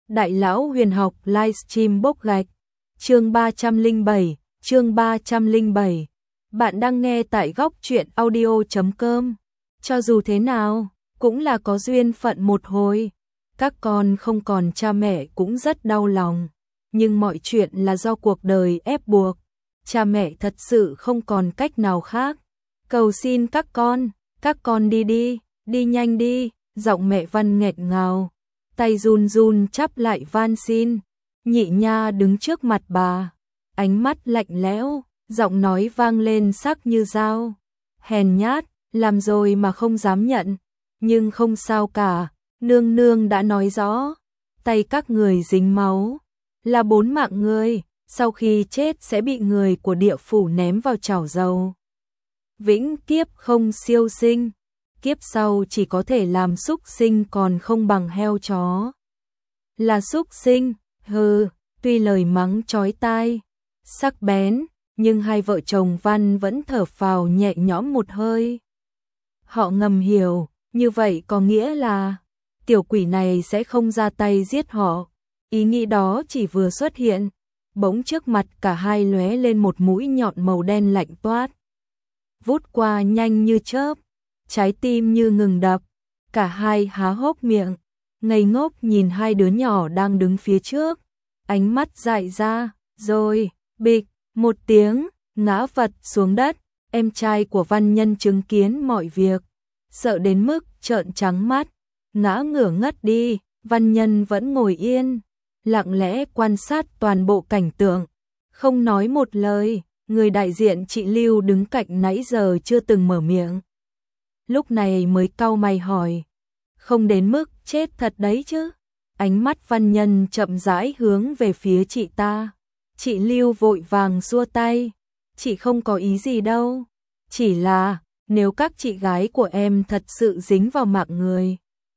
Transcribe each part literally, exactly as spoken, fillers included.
Đại lão huyền học livestream bốc gạch. Chương ba trăm lẻ bảy, chương ba trăm lẻ bảy. Bạn đang nghe tại góc truyện audio chấm com. Cho dù thế nào, cũng là có duyên phận một hồi. Các con không còn cha mẹ cũng rất đau lòng, nhưng mọi chuyện là do cuộc đời ép buộc. Cha mẹ thật sự không còn cách nào khác. Cầu xin các con, các con đi đi, đi nhanh đi, giọng mẹ Văn nghẹn ngào. Tay run run chắp lại van xin. Nhị nha đứng trước mặt bà, ánh mắt lạnh lẽo, giọng nói vang lên sắc như dao. Hèn nhát, làm rồi mà không dám nhận, nhưng không sao cả, nương nương đã nói rõ, tay các người dính máu, là bốn mạng người, sau khi chết sẽ bị người của địa phủ ném vào chảo dầu. Vĩnh kiếp không siêu sinh, kiếp sau chỉ có thể làm súc sinh còn không bằng heo chó. Là súc sinh, hừ, tuy lời mắng chói tai, sắc bén, nhưng hai vợ chồng Văn vẫn thở phào nhẹ nhõm một hơi. Họ ngầm hiểu, như vậy có nghĩa là tiểu quỷ này sẽ không ra tay giết họ. Ý nghĩ đó chỉ vừa xuất hiện, bỗng trước mặt cả hai lóe lên một mũi nhọn màu đen lạnh toát. Vút qua nhanh như chớp, trái tim như ngừng đập, cả hai há hốc miệng, ngây ngốc nhìn hai đứa nhỏ đang đứng phía trước, ánh mắt dại ra, rồi, bịch, một tiếng, ngã vật xuống đất. Em trai của Văn Nhân chứng kiến mọi việc, sợ đến mức trợn trắng mắt, ngã ngửa ngất đi. Văn Nhân vẫn ngồi yên, lặng lẽ quan sát toàn bộ cảnh tượng, không nói một lời. Người đại diện chị Lưu đứng cạnh nãy giờ chưa từng mở miệng, lúc này mới cau mày hỏi, không đến mức chết thật đấy chứ? Ánh mắt Văn Nhân chậm rãi hướng về phía chị ta. Chị Lưu vội vàng xua tay, chị không có ý gì đâu, chỉ là nếu các chị gái của em thật sự dính vào mạng người,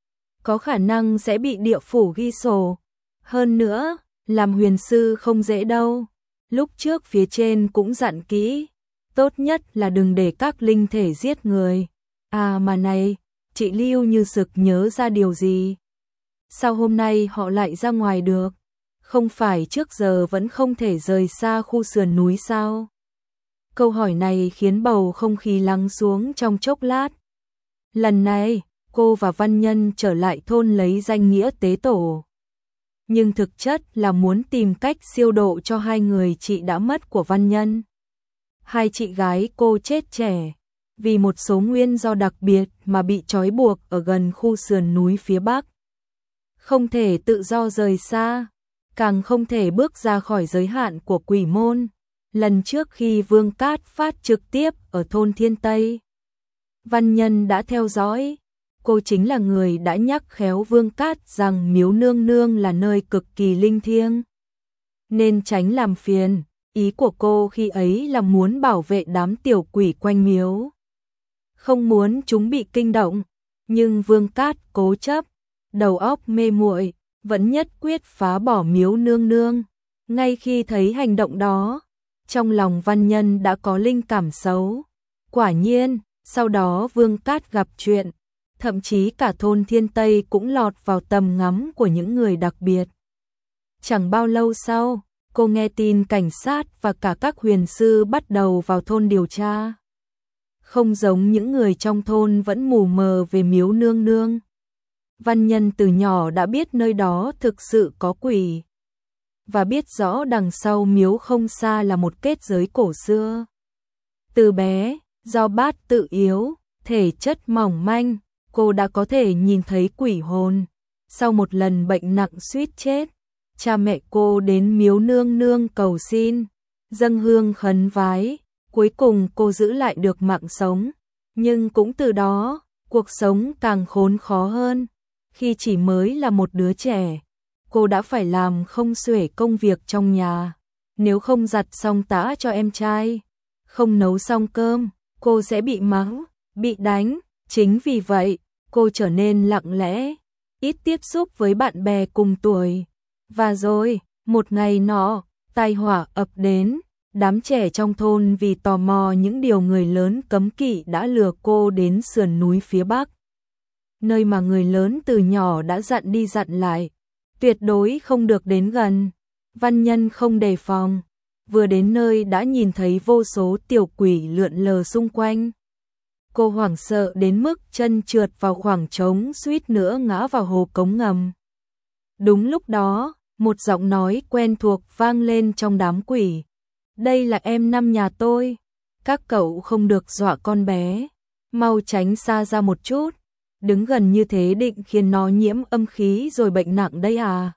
có khả năng sẽ bị địa phủ ghi sổ. Hơn nữa, làm huyền sư không dễ đâu. Lúc trước phía trên cũng dặn kỹ, tốt nhất là đừng để các linh thể giết người. À mà này, chị Lưu như sực nhớ ra điều gì. Sao hôm nay họ lại ra ngoài được? Không phải trước giờ vẫn không thể rời xa khu sườn núi sao? Câu hỏi này khiến bầu không khí lắng xuống trong chốc lát. Lần này, cô và Văn Nhân trở lại thôn lấy danh nghĩa tế tổ, nhưng thực chất là muốn tìm cách siêu độ cho hai người chị đã mất của Văn Nhân. Hai chị gái cô chết trẻ, vì một số nguyên do đặc biệt mà bị trói buộc ở gần khu sườn núi phía Bắc. Không thể tự do rời xa, càng không thể bước ra khỏi giới hạn của quỷ môn. Lần trước khi Vương Cát phát trực tiếp ở thôn Thiên Tây, Văn Nhân đã theo dõi. Cô chính là người đã nhắc khéo Vương Cát rằng miếu nương nương là nơi cực kỳ linh thiêng, nên tránh làm phiền. Ý của cô khi ấy là muốn bảo vệ đám tiểu quỷ quanh miếu, không muốn chúng bị kinh động. Nhưng Vương Cát cố chấp, đầu óc mê muội, vẫn nhất quyết phá bỏ miếu nương nương. Ngay khi thấy hành động đó, trong lòng Văn Nhân đã có linh cảm xấu. Quả nhiên, sau đó Vương Cát gặp chuyện, thậm chí cả thôn Thiên Tây cũng lọt vào tầm ngắm của những người đặc biệt. Chẳng bao lâu sau, cô nghe tin cảnh sát và cả các huyền sư bắt đầu vào thôn điều tra. Không giống những người trong thôn vẫn mù mờ về miếu nương nương, Văn Nhân từ nhỏ đã biết nơi đó thực sự có quỷ, và biết rõ đằng sau miếu không xa là một kết giới cổ xưa. Từ bé, do bát tự yếu, thể chất mỏng manh, cô đã có thể nhìn thấy quỷ hồn. Sau một lần bệnh nặng suýt chết, cha mẹ cô đến miếu nương nương cầu xin, dâng hương khấn vái, cuối cùng cô giữ lại được mạng sống. Nhưng cũng từ đó, cuộc sống càng khốn khó hơn. Khi chỉ mới là một đứa trẻ, cô đã phải làm không xuể công việc trong nhà. Nếu không giặt xong tã cho em trai, không nấu xong cơm, cô sẽ bị mắng, bị đánh. Chính vì vậy, cô trở nên lặng lẽ, ít tiếp xúc với bạn bè cùng tuổi. Và rồi, một ngày nọ, tai họa ập đến. Đám trẻ trong thôn vì tò mò những điều người lớn cấm kỵ đã lừa cô đến sườn núi phía Bắc, nơi mà người lớn từ nhỏ đã dặn đi dặn lại. tuyệt đối không được đến gần. Văn Nhân không đề phòng, vừa đến nơi đã nhìn thấy vô số tiểu quỷ lượn lờ xung quanh. Cô hoảng sợ đến mức chân trượt vào khoảng trống, suýt nữa ngã vào hồ cống ngầm. Đúng lúc đó, một giọng nói quen thuộc vang lên trong đám quỷ. Đây là em năm nhà tôi, các cậu không được dọa con bé, mau tránh xa ra một chút, đứng gần như thế định khiến nó nhiễm âm khí rồi bệnh nặng đây à.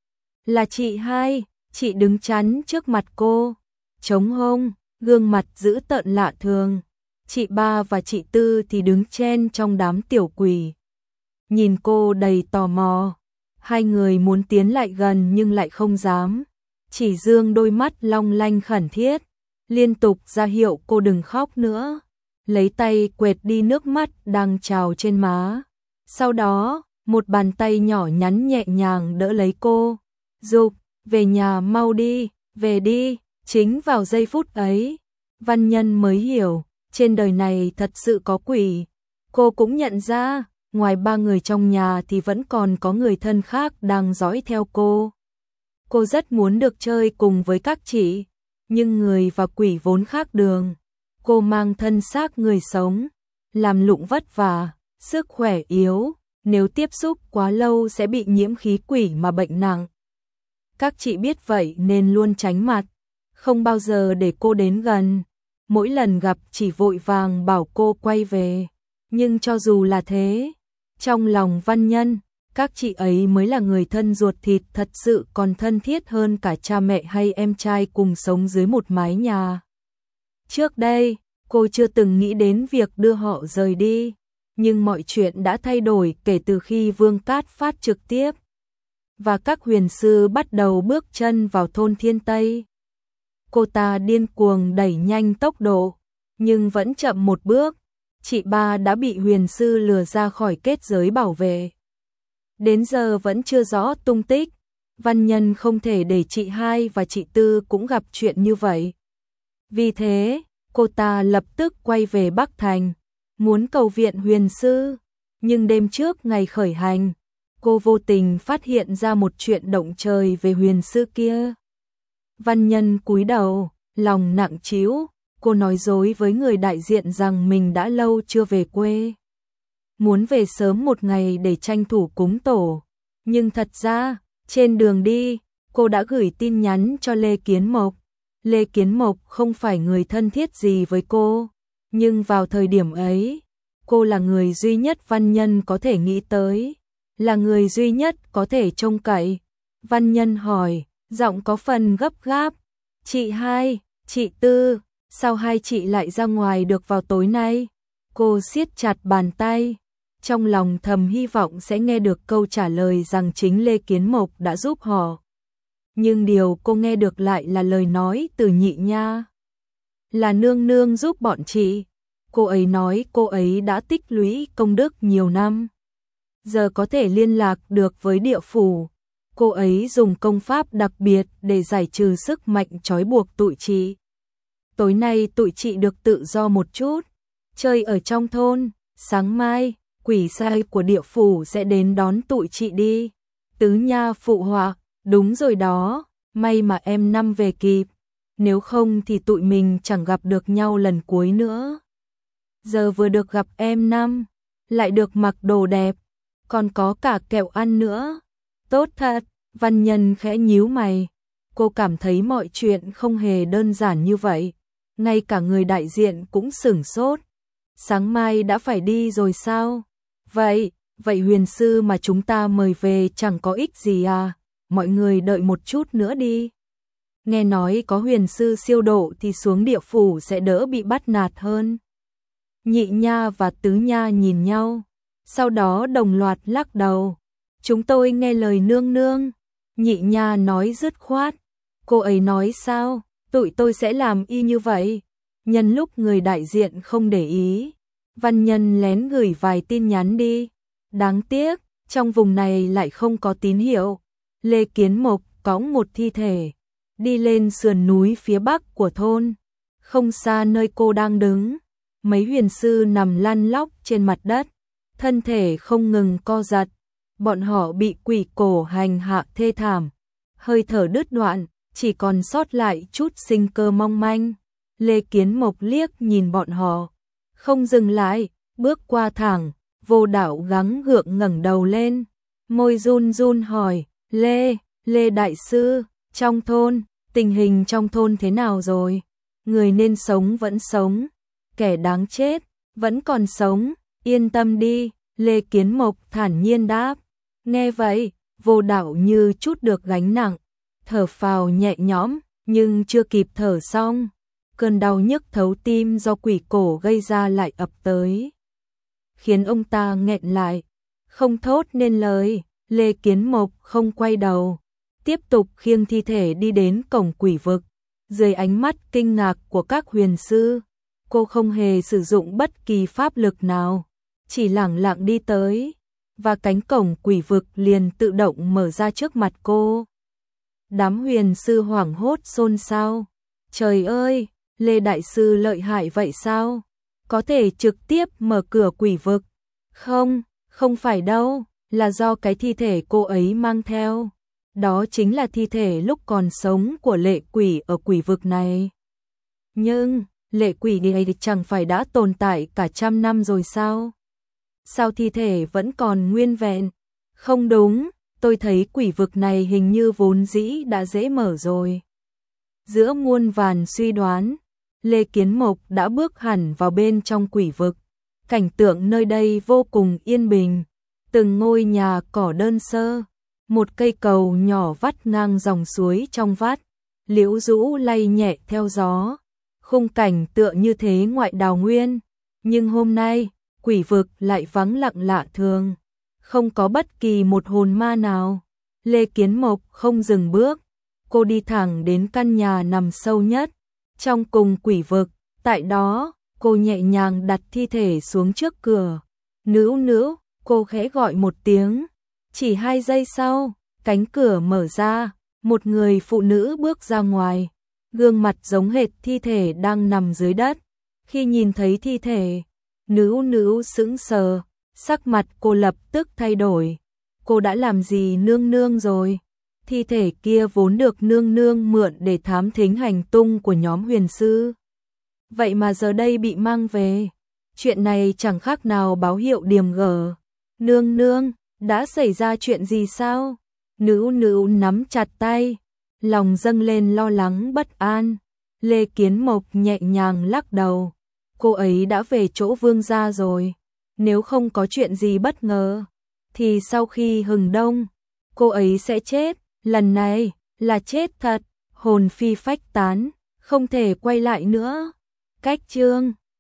Là chị hai, chị đứng chắn trước mặt cô, chống hông, gương mặt dữ tợn lạ thường. Chị ba và chị tư thì đứng chen trong đám tiểu quỷ. Nhìn cô đầy tò mò, hai người muốn tiến lại gần nhưng lại không dám. Chỉ dương đôi mắt long lanh khẩn thiết, liên tục ra hiệu cô đừng khóc nữa. Lấy tay quệt đi nước mắt đang trào trên má. Sau đó, một bàn tay nhỏ nhắn nhẹ nhàng đỡ lấy cô. Dục, về nhà mau đi, về đi. Chính vào giây phút ấy, Văn Nhân mới hiểu, trên đời này thật sự có quỷ. Cô cũng nhận ra, ngoài ba người trong nhà thì vẫn còn có người thân khác đang dõi theo cô. Cô rất muốn được chơi cùng với các chị, nhưng người và quỷ vốn khác đường. Cô mang thân xác người sống, làm lụng vất vả, sức khỏe yếu, nếu tiếp xúc quá lâu sẽ bị nhiễm khí quỷ mà bệnh nặng. Các chị biết vậy nên luôn tránh mặt, không bao giờ để cô đến gần. Mỗi lần gặp chỉ vội vàng bảo cô quay về. Nhưng cho dù là thế, trong lòng Văn Nhân, các chị ấy mới là người thân ruột thịt, thật sự còn thân thiết hơn cả cha mẹ hay em trai cùng sống dưới một mái nhà. Trước đây, cô chưa từng nghĩ đến việc đưa họ rời đi, nhưng mọi chuyện đã thay đổi kể từ khi Vương Cát phát trực tiếp và các huyền sư bắt đầu bước chân vào thôn Thiên Tây. Cô ta điên cuồng đẩy nhanh tốc độ, nhưng vẫn chậm một bước. Chị ba đã bị huyền sư lừa ra khỏi kết giới bảo vệ. Đến giờ vẫn chưa rõ tung tích. Văn Nhân không thể để chị hai và chị tư cũng gặp chuyện như vậy. Vì thế, cô ta lập tức quay về Bắc Thành, muốn cầu viện huyền sư. Nhưng đêm trước ngày khởi hành, cô vô tình phát hiện ra một chuyện động trời về huyền sư kia. Văn Nhân cúi đầu, lòng nặng trĩu, cô nói dối với người đại diện rằng mình đã lâu chưa về quê. Muốn về sớm một ngày để tranh thủ cúng tổ. Nhưng thật ra, trên đường đi, cô đã gửi tin nhắn cho Lê Kiến Mộc. Lê Kiến Mộc không phải người thân thiết gì với cô, nhưng vào thời điểm ấy, cô là người duy nhất Văn Nhân có thể nghĩ tới, là người duy nhất có thể trông cậy. Văn Nhân hỏi, giọng có phần gấp gáp, chị hai, chị tư, sao hai chị lại ra ngoài được vào tối nay? Cô siết chặt bàn tay, trong lòng thầm hy vọng sẽ nghe được câu trả lời rằng chính Lê Kiến Mộc đã giúp họ. Nhưng điều cô nghe được lại là lời nói từ Nhị Nha. Là nương nương giúp bọn chị. Cô ấy nói cô ấy đã tích lũy công đức nhiều năm, giờ có thể liên lạc được với địa phủ. Cô ấy dùng công pháp đặc biệt để giải trừ sức mạnh trói buộc tụi chị. Tối nay tụi chị được tự do một chút, chơi ở trong thôn, sáng mai, quỷ sai của địa phủ sẽ đến đón tụi chị đi. Tứ Nha phụ họa, đúng rồi đó, may mà em năm về kịp, nếu không thì tụi mình chẳng gặp được nhau lần cuối nữa. Giờ vừa được gặp em năm, lại được mặc đồ đẹp, còn có cả kẹo ăn nữa. Tốt thật. Văn Nhân khẽ nhíu mày, cô cảm thấy mọi chuyện không hề đơn giản như vậy, ngay cả người đại diện cũng sửng sốt. Sáng mai đã phải đi rồi sao? Vậy, vậy huyền sư mà chúng ta mời về chẳng có ích gì à? Mọi người đợi một chút nữa đi. Nghe nói có huyền sư siêu độ thì xuống địa phủ sẽ đỡ bị bắt nạt hơn. Nhị Nha và Tứ Nha nhìn nhau, sau đó đồng loạt lắc đầu. Chúng tôi nghe lời nương nương. Nhị Nha nói dứt khoát. Cô ấy nói sao? Tụi tôi sẽ làm y như vậy. Nhân lúc người đại diện không để ý, Văn Nhân lén gửi vài tin nhắn đi. Đáng tiếc, trong vùng này lại không có tín hiệu. Lê Kiến Mộc cõng một thi thể, đi lên sườn núi phía bắc của thôn. Không xa nơi cô đang đứng, mấy huyền sư nằm lăn lóc trên mặt đất, thân thể không ngừng co giật. bọn họ bị quỷ cổ hành hạ thê thảm, hơi thở đứt đoạn, chỉ còn sót lại chút sinh cơ mong manh. Lê Kiến Mộc liếc nhìn bọn họ, không dừng lại, bước qua thẳng, Vô Đạo gắng gượng ngẩng đầu lên, môi run run hỏi, Lê, Lê Đại Sư, trong thôn, tình hình trong thôn thế nào rồi? Người nên sống vẫn sống, kẻ đáng chết, vẫn còn sống, yên tâm đi, Lê Kiến Mộc thản nhiên đáp. Nghe vậy, Vô Đạo như chút được gánh nặng, thở phào nhẹ nhõm, nhưng chưa kịp thở xong, cơn đau nhức thấu tim do quỷ cổ gây ra lại ập tới, khiến ông ta nghẹn lại, không thốt nên lời. Lê Kiến Mộc không quay đầu, tiếp tục khiêng thi thể đi đến cổng quỷ vực. Dưới ánh mắt kinh ngạc của các huyền sư, cô không hề sử dụng bất kỳ pháp lực nào, chỉ lẳng lặng đi tới, và cánh cổng quỷ vực liền tự động mở ra trước mặt cô. Đám huyền sư hoảng hốt xôn xao. Trời ơi, Lê Đại Sư lợi hại vậy sao? Có thể trực tiếp mở cửa quỷ vực? Không, không phải đâu, là do cái thi thể cô ấy mang theo. Đó chính là thi thể lúc còn sống của lệ quỷ ở quỷ vực này. Nhưng, lệ quỷ này chẳng phải đã tồn tại cả trăm năm rồi sao? Sao thi thể vẫn còn nguyên vẹn? Không đúng, tôi thấy quỷ vực này hình như vốn dĩ đã dễ mở rồi. Giữa muôn vàn suy đoán, Lê Kiến Mộc đã bước hẳn vào bên trong quỷ vực. Cảnh tượng nơi đây vô cùng yên bình, từng ngôi nhà cỏ đơn sơ, một cây cầu nhỏ vắt ngang dòng suối trong vắt, liễu rũ lay nhẹ theo gió, khung cảnh tựa như thế ngoại đào nguyên. Nhưng hôm nay, quỷ vực lại vắng lặng lạ thường, không có bất kỳ một hồn ma nào. Lê Kiến Mộc không dừng bước, cô đi thẳng đến căn nhà nằm sâu nhất trong cùng quỷ vực. Tại đó, cô nhẹ nhàng đặt thi thể xuống trước cửa. Nữu nữu, cô khẽ gọi một tiếng. Chỉ hai giây sau, cánh cửa mở ra, một người phụ nữ bước ra ngoài, gương mặt giống hệt thi thể đang nằm dưới đất. Khi nhìn thấy thi thể, Nữu nữu sững sờ, sắc mặt cô lập tức thay đổi. Cô đã làm gì nương nương rồi? Thi thể kia vốn được nương nương mượn để thám thính hành tung của nhóm huyền sư. Vậy mà giờ đây bị mang về. Chuyện này chẳng khác nào báo hiệu điềm gở. Nương nương, đã xảy ra chuyện gì sao? Nữu nữu nắm chặt tay, lòng dâng lên lo lắng bất an. Lê Kiến Mộc nhẹ nhàng lắc đầu. Cô ấy đã về chỗ vương gia rồi. Nếu không có chuyện gì bất ngờ, thì sau khi hừng đông, cô ấy sẽ chết. Lần này là chết thật, hồn phi phách tán, không thể quay lại nữa. Cách chương